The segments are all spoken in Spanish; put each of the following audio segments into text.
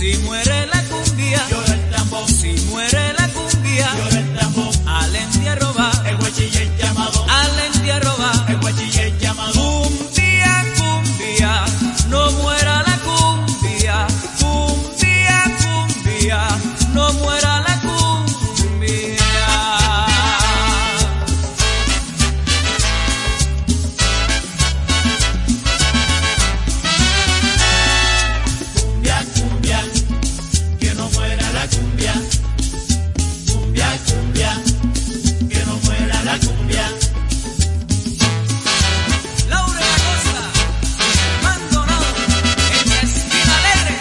Si muere la cumbia, llora el tambor. si muere la cumbia, Llora el tambor. al entierro va, El guachille llamado. al entierro va. El guachille llamado. Cumbia, cumbia, no muera la cumbia. Cumbia, cumbia, no muera la cumbia. Cumbia, cumbia, que no muera la cumbia. Cumbia, cumbia, que no muera la cumbia. Laura Acosta, Maldonado, en la esquina alegre.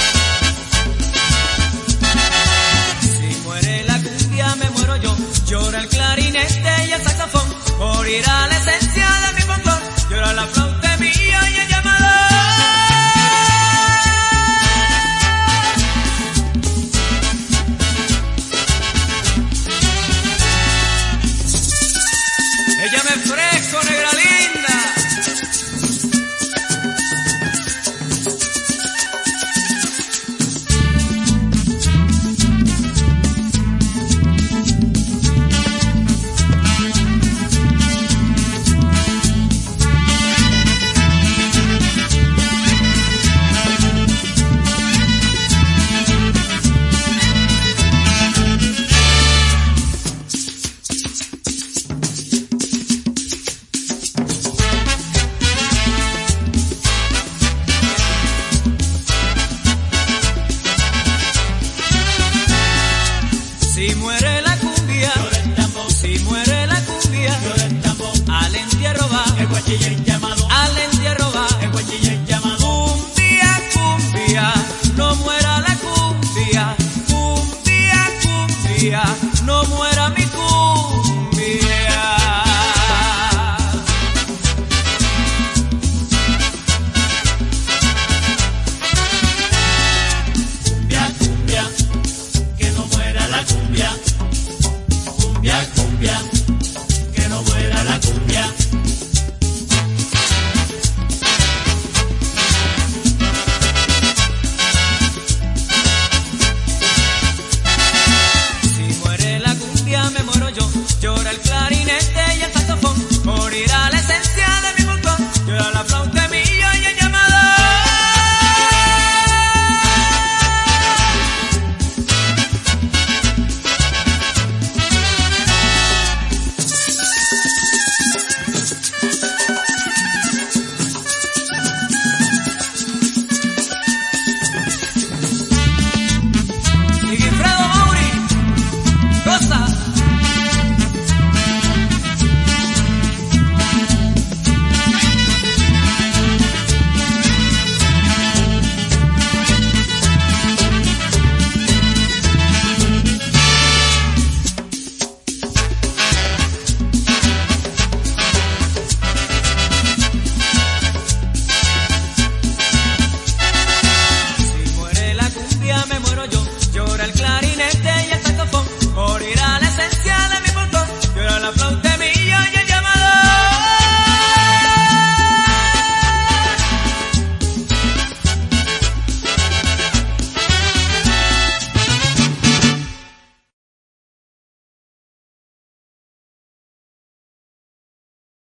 Si muere la cumbia, me muero yo. Llora el clarinete y el saxofón. Morirá la esencia de mi folclor. Llora la flauta mía y el llamador. Ella me fresco, negra linda. Si muere la cumbia, Llora el tambor. si muere la cumbia, Llora el tambor. al entierro va, El guachille llamado. al entierro